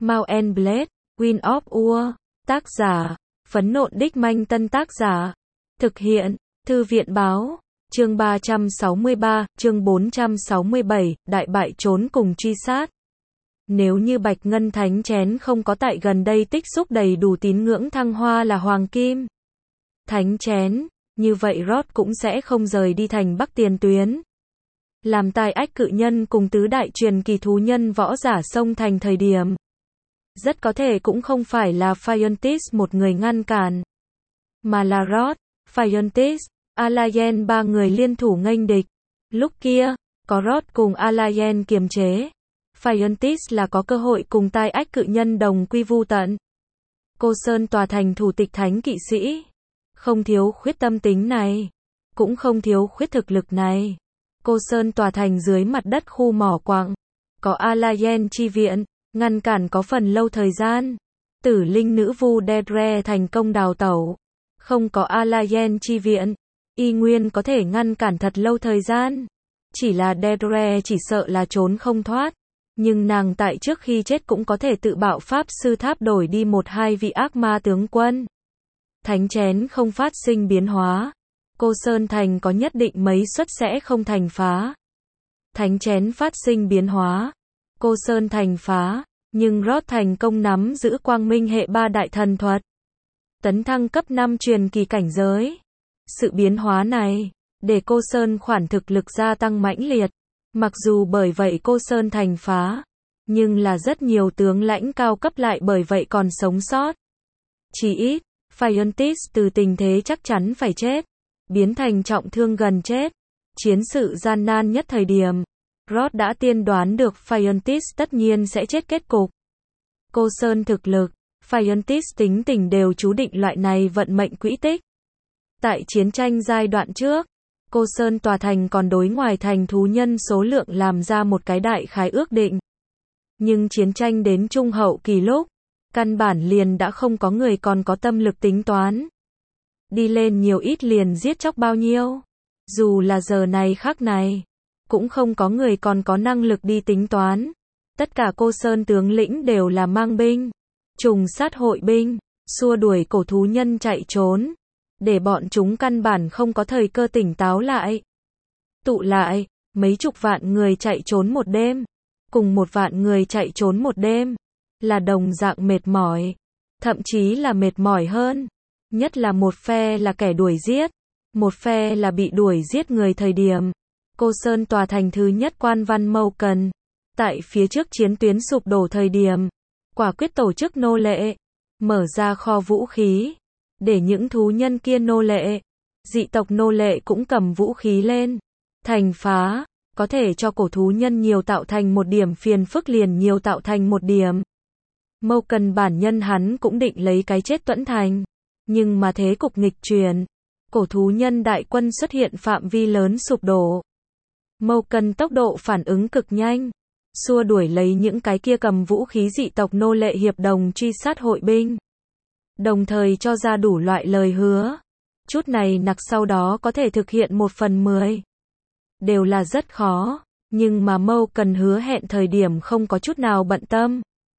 Mount and Blade, Wind of War. Tác giả, Phấn Nộn Đích Manh. Tân tác giả, thực hiện, Thư viện Báo. Chương 363, chương 467, đại bại trốn cùng truy sát. Nếu như Bạch Ngân Thánh Chén không có tại gần đây tích xúc đầy đủ tín ngưỡng thăng hoa là Hoàng Kim Thánh Chén, như vậy Rod cũng sẽ không rời đi thành Bắc tiền tuyến. Làm tai ách cự nhân cùng tứ đại truyền kỳ thú nhân võ giả xông thành thời điểm. Rất có thể cũng không phải là Phiontis một người ngăn cản, mà là Rod, Phiontis, Alayen ba người liên thủ nghênh địch. Lúc kia, có Rod cùng Alayen kiềm chế. Phiontis là có cơ hội cùng tai ách cự nhân đồng quy vu tận. Cô Sơn tòa thành thủ tịch thánh kỵ sĩ. Không thiếu khuyết tâm tính này. Cũng không thiếu khuyết thực lực này. Cô Sơn tòa thành dưới mặt đất khu mỏ quặng. Có Alayen chi viện, ngăn cản có phần lâu thời gian. Tử linh nữ vu Dedre thành công đào tẩu. Không có Alayen chi viện, y nguyên có thể ngăn cản thật lâu thời gian. Chỉ là Dedre chỉ sợ là trốn không thoát. Nhưng nàng tại trước khi chết cũng có thể tự bạo pháp sư tháp đổi đi một hai vị ác ma tướng quân. Thánh chén không phát sinh biến hóa. Cô Sơn thành có nhất định mấy suất sẽ không thành phá. Thánh chén phát sinh biến hóa. Cô Sơn thành phá, nhưng Rod thành công nắm giữ quang minh hệ 3 đại thần thuật. Tấn thăng cấp 5 truyền kỳ cảnh giới. Sự biến hóa này, để cô Sơn khoản thực lực gia tăng mãnh liệt. Mặc dù bởi vậy cô Sơn thành phá, nhưng là rất nhiều tướng lãnh cao cấp lại bởi vậy còn sống sót. Chỉ ít, Phiontis từ tình thế chắc chắn phải chết, biến thành trọng thương gần chết. Chiến sự gian nan nhất thời điểm, Rod đã tiên đoán được Phiontis tất nhiên sẽ chết kết cục. Cô Sơn thực lực, Phiontis tính tình đều chú định loại này vận mệnh quỹ tích. Tại chiến tranh giai đoạn trước, Cô Sơn tòa thành còn đối ngoài thành thú nhân số lượng làm ra một cái đại khái ước định. Nhưng chiến tranh đến trung hậu kỳ lúc, căn bản liền đã không có người còn có tâm lực tính toán. Đi lên nhiều ít liền giết chóc bao nhiêu. Dù là giờ này khắc này, cũng không có người còn có năng lực đi tính toán. Tất cả Cô Sơn tướng lĩnh đều là mang binh, trùng sát hội binh, xua đuổi cổ thú nhân chạy trốn. Để bọn chúng căn bản không có thời cơ tỉnh táo lại. Tụ lại, mấy chục vạn người chạy trốn một đêm. Cùng 1 vạn người chạy trốn một đêm. Là đồng dạng mệt mỏi. Thậm chí là mệt mỏi hơn. Nhất là một phe là kẻ đuổi giết. Một phe là bị đuổi giết người thời điểm. Cô Sơn tòa thành thứ nhất quan văn Mâu Cần. Tại phía trước chiến tuyến sụp đổ thời điểm. Quả quyết tổ chức nô lệ. Mở ra kho vũ khí. Để những thú nhân kia nô lệ, dị tộc nô lệ cũng cầm vũ khí lên. Thành phá, có thể cho cổ thú nhân nhiều tạo thành một điểm phiền phức liền nhiều tạo thành một điểm. Mâu Cần bản nhân hắn cũng định lấy cái chết tuẫn thành. Nhưng mà thế cục nghịch chuyển. Cổ thú nhân đại quân xuất hiện phạm vi lớn sụp đổ. Mâu Cần tốc độ phản ứng cực nhanh. Xua đuổi lấy những cái kia cầm vũ khí dị tộc nô lệ hiệp đồng truy sát hội binh. Đồng thời cho ra đủ loại lời hứa. Chút này nặc sau đó có thể thực hiện 1/10. Đều là rất khó, nhưng mà Mâu Cần hứa hẹn thời điểm không có chút nào bận tâm.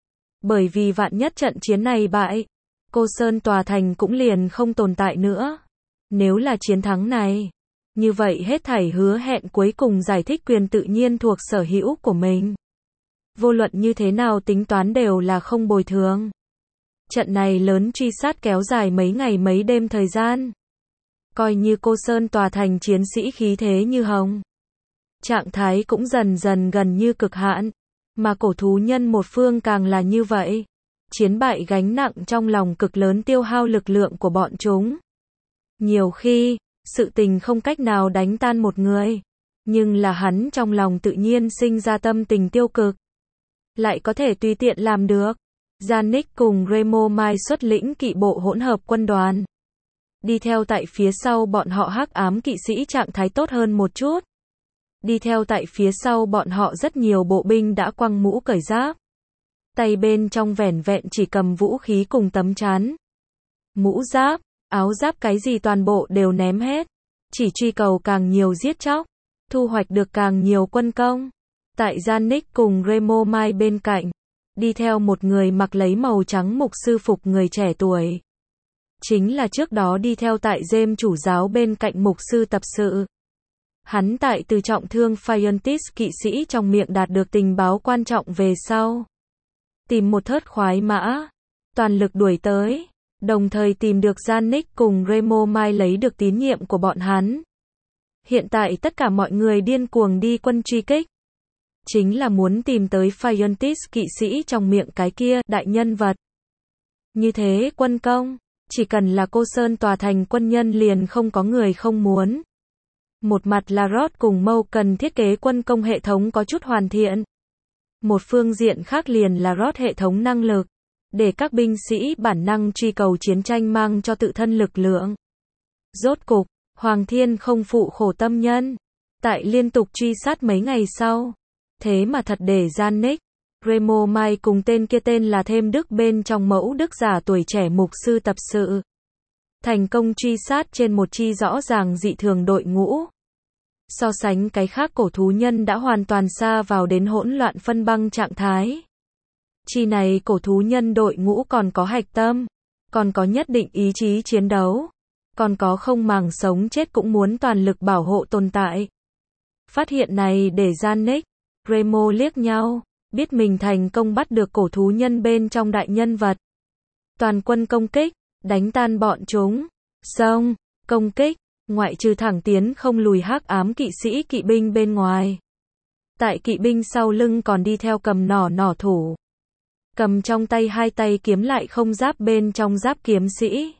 Bởi vì vạn nhất trận chiến này bại, Cô Sơn tòa thành cũng liền không tồn tại nữa. Nếu là chiến thắng này, như vậy hết thảy hứa hẹn cuối cùng giải thích quyền tự nhiên thuộc sở hữu của mình. Vô luận như thế nào tính toán đều là không bồi thường. Trận này lớn truy sát kéo dài mấy ngày mấy đêm thời gian. Coi như Cô Sơn tòa thành chiến sĩ khí thế như hồng. Trạng thái cũng dần dần gần như cực hạn. Mà cổ thú nhân một phương càng là như vậy. Chiến bại gánh nặng trong lòng cực lớn tiêu hao lực lượng của bọn chúng. Nhiều khi, sự tình không cách nào đánh tan một người. Nhưng là hắn trong lòng tự nhiên sinh ra tâm tình tiêu cực. Lại có thể tùy tiện làm được. Janik cùng Remo Mai xuất lĩnh kỵ bộ hỗn hợp quân đoàn. Đi theo tại phía sau bọn họ hắc ám kỵ sĩ trạng thái tốt hơn một chút. Đi theo tại phía sau bọn họ rất nhiều bộ binh đã quăng mũ cởi giáp. Tay bên trong vẻn vẹn chỉ cầm vũ khí cùng tấm chắn. Mũ giáp, áo giáp cái gì toàn bộ đều ném hết. Chỉ truy cầu càng nhiều giết chóc. Thu hoạch được càng nhiều quân công. Tại Janik cùng Remo Mai bên cạnh. đi theo một người mặc lấy màu trắng mục sư phục người trẻ tuổi. Chính là trước đó đi theo tại James chủ giáo bên cạnh mục sư tập sự. Hắn tại từ trọng thương Phiontis kỵ sĩ trong miệng đạt được tình báo quan trọng về sau. Tìm một thớt khoái mã, toàn lực đuổi tới, đồng thời tìm được Janek cùng Remo Mai lấy được tín nhiệm của bọn hắn. Hiện tại tất cả mọi người điên cuồng đi quân truy kích. Chính là muốn tìm tới Phiontis kỵ sĩ trong miệng cái kia, đại nhân vật. Như thế quân công, chỉ cần là Cô Sơn tòa thành quân nhân liền không có người không muốn. Một mặt là Rod cùng Mâu cần thiết kế quân công hệ thống có chút hoàn thiện. Một phương diện khác liền là Rod hệ thống năng lực, để các binh sĩ bản năng truy cầu chiến tranh mang cho tự thân lực lượng. Rốt cục, Hoàng Thiên không phụ khổ tâm nhân. Tại liên tục truy sát mấy ngày sau. Thế mà thật để Janek, Remo Mai cùng tên kia tên là Thêm Đức bên trong mẫu đức giả tuổi trẻ mục sư tập sự. Thành công truy sát trên một chi rõ ràng dị thường đội ngũ. So sánh cái khác cổ thú nhân đã hoàn toàn xa vào đến hỗn loạn phân băng trạng thái. Chi này cổ thú nhân đội ngũ còn có hạch tâm, còn có nhất định ý chí chiến đấu, còn có không màng sống chết cũng muốn toàn lực bảo hộ tồn tại. Phát hiện này để Janek, Remo liếc nhau, biết mình thành công bắt được cổ thú nhân bên trong đại nhân vật. Toàn quân công kích, đánh tan bọn chúng, xông, công kích, ngoại trừ thẳng tiến không lùi hắc ám kỵ sĩ kỵ binh bên ngoài. Tại kỵ binh sau lưng còn đi theo cầm nỏ thủ. Cầm trong tay hai tay kiếm lại không giáp bên trong giáp kiếm sĩ.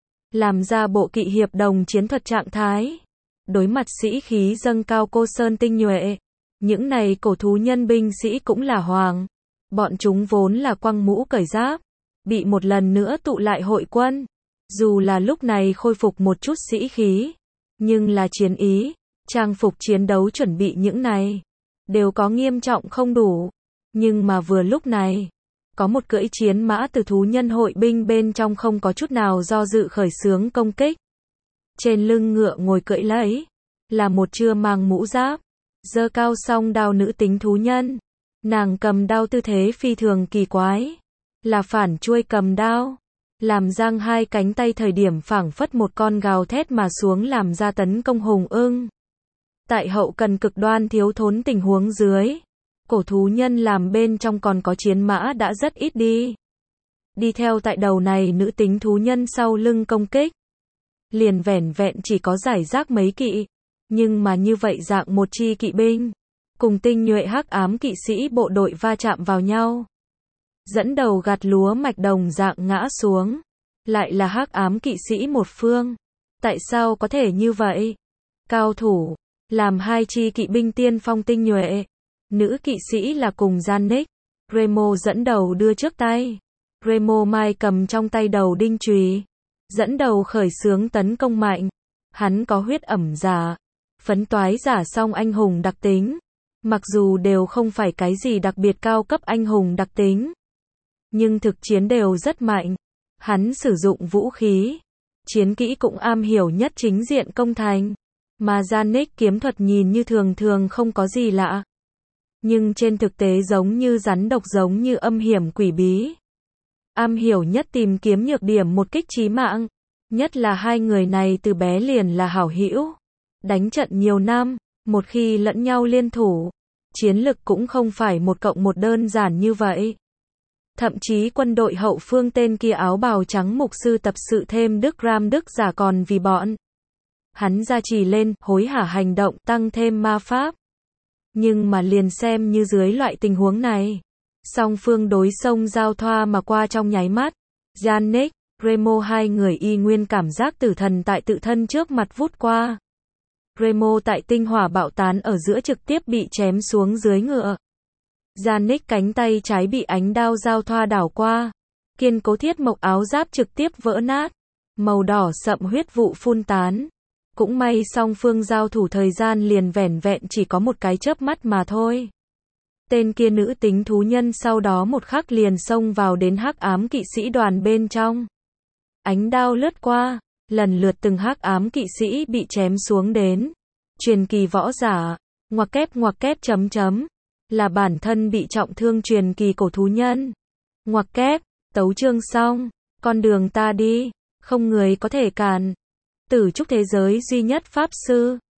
Làm ra bộ kỵ hiệp đồng chiến thuật trạng thái. Đối mặt sĩ khí dâng cao Cô Sơn tinh nhuệ. Những này cổ thú nhân binh sĩ cũng là hoàng. Bọn chúng vốn là quăng mũ cởi giáp. Bị một lần nữa tụ lại hội quân. Dù là lúc này khôi phục một chút sĩ khí. Nhưng là chiến ý, trang phục chiến đấu chuẩn bị những này. Đều có nghiêm trọng không đủ. Nhưng mà vừa lúc này. Có một cưỡi chiến mã từ thú nhân hội binh bên trong không có chút nào do dự khởi xướng công kích. Trên lưng ngựa ngồi cưỡi lấy. Là một chưa mang mũ giáp. Giơ cao song đao nữ tính thú nhân. Nàng cầm đao tư thế phi thường kỳ quái. Là phản chuôi cầm đao. Làm giang hai cánh tay thời điểm phảng phất một con gào thét mà xuống làm ra tấn công hùng ưng. Tại hậu cần cực đoan thiếu thốn tình huống dưới. Cổ thú nhân làm bên trong còn có chiến mã đã rất ít đi. Đi theo tại đầu này nữ tính thú nhân sau lưng công kích. Liền vẻn vẹn chỉ có giải rác mấy kỵ. Nhưng mà như vậy dạng một chi kỵ binh. Cùng tinh nhuệ hắc ám kỵ sĩ bộ đội va chạm vào nhau. Dẫn đầu gặt lúa mạch đồng dạng ngã xuống. Lại là hắc ám kỵ sĩ một phương. Tại sao có thể như vậy? Cao thủ. Làm hai chi kỵ binh tiên phong tinh nhuệ. Nữ kỵ sĩ là cùng Janek. Remo dẫn đầu đưa trước tay. Remo Mai cầm trong tay đầu đinh chùy. Dẫn đầu khởi xướng tấn công mạnh. Hắn có huyết ẩm giả. Phấn toái giả song anh hùng đặc tính. Mặc dù đều không phải cái gì đặc biệt cao cấp anh hùng đặc tính. Nhưng thực chiến đều rất mạnh. Hắn sử dụng vũ khí. Chiến kỹ cũng am hiểu nhất chính diện công thành. Mà Janek kiếm thuật nhìn như thường thường không có gì lạ. Nhưng trên thực tế giống như rắn độc giống như âm hiểm quỷ bí. Am hiểu nhất tìm kiếm nhược điểm một kích chí mạng. Nhất là hai người này từ bé liền là hảo hữu. Đánh trận nhiều năm, một khi lẫn nhau liên thủ. Chiến lực cũng không phải 1+1 đơn giản như vậy. Thậm chí quân đội hậu phương tên kia áo bào trắng mục sư tập sự Thêm Đức Ram Đức giả còn vì bọn. Hắn gia trì lên, hối hả hành động, tăng thêm ma pháp. Nhưng mà liền xem như dưới loại tình huống này. Song phương đối sông giao thoa mà qua trong nháy mắt. Janek, Remo hai người y nguyên cảm giác tử thần tại tự thân trước mặt vút qua. Remo tại tinh hỏa bạo tán ở giữa trực tiếp bị chém xuống dưới ngựa. Janek cánh tay trái bị ánh đao giao thoa đảo qua. Kiên cố thiết mộc áo giáp trực tiếp vỡ nát. Màu đỏ sậm huyết vụ phun tán. Cũng may song phương giao thủ thời gian liền vẻn vẹn chỉ có một cái chớp mắt mà thôi. Tên kia nữ tính thú nhân sau đó một khắc liền xông vào đến hắc ám kỵ sĩ đoàn bên trong. Ánh đao lướt qua, lần lượt từng hắc ám kỵ sĩ bị chém xuống đến. Truyền kỳ võ giả, ngoặc kép chấm chấm. là bản thân bị trọng thương truyền kỳ cổ thú nhân. Ngoặc kép, tấu chương xong, con đường ta đi, không người có thể cản. Tử trúc thế giới duy nhất pháp sư.